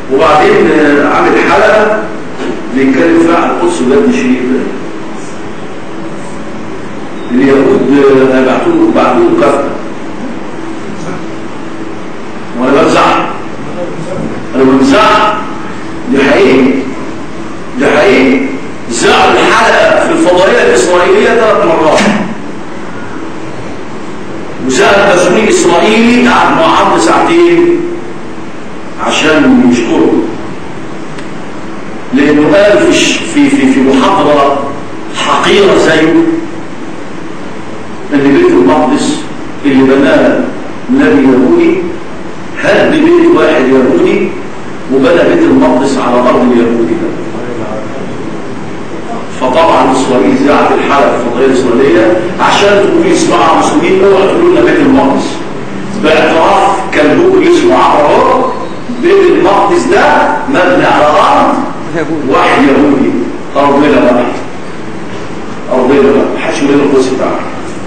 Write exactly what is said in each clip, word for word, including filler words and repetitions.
وبعدين عامل حلقة بيتكلم فيها عن القدس ولاد شريف ده. اليهود بعتوه بعتوه كفر، وانا بزعل، انا بزعل، دي حقيقي دي حقيقي. زعل الحلقة في الفضائية الإسرائيلية ثلاث مرات، وزعل تسويق إسرائيلي قعد مع عرض ساعتين عشان يشكره، لأنه قال في في في في محاضرة حقيرة زيه ان بيت المقدس اللي بناه نبي يهودي هد بيت واحد يهودي وبنى بيت المقدس على ارض اليهودي ده. فطبعا اسرائيل زعت الحلقه في الفضائيه الاسرائيليه عشان تقول اسمعوا مسؤولين اوعوا تقولوا لنا بيت المقدس، باعتراف كلبوك اللي اسمه عمرو بيت المقدس ده مبني على ارض واحد يهودي. ارضنا بقى ارضنا بقى محدش يقول لنا القدس بتاعك.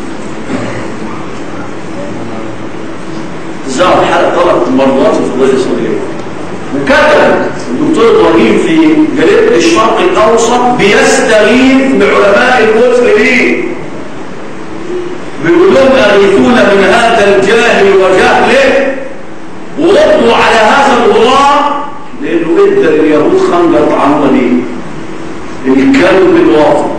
زعل الحلقه ثلاث مرات في الفضائيه الاسرائيليه. وكتب الدكتور ابراهيم في جريدة الشرق الاوسط بيستغيث بعلماء المسلمين، بيقول لهم اغيثونا من هذا الجاهل وجهله وردوا على هذا الغرام، لانه ادى لليهود خنجر طعنوها دي الكلب الواطي.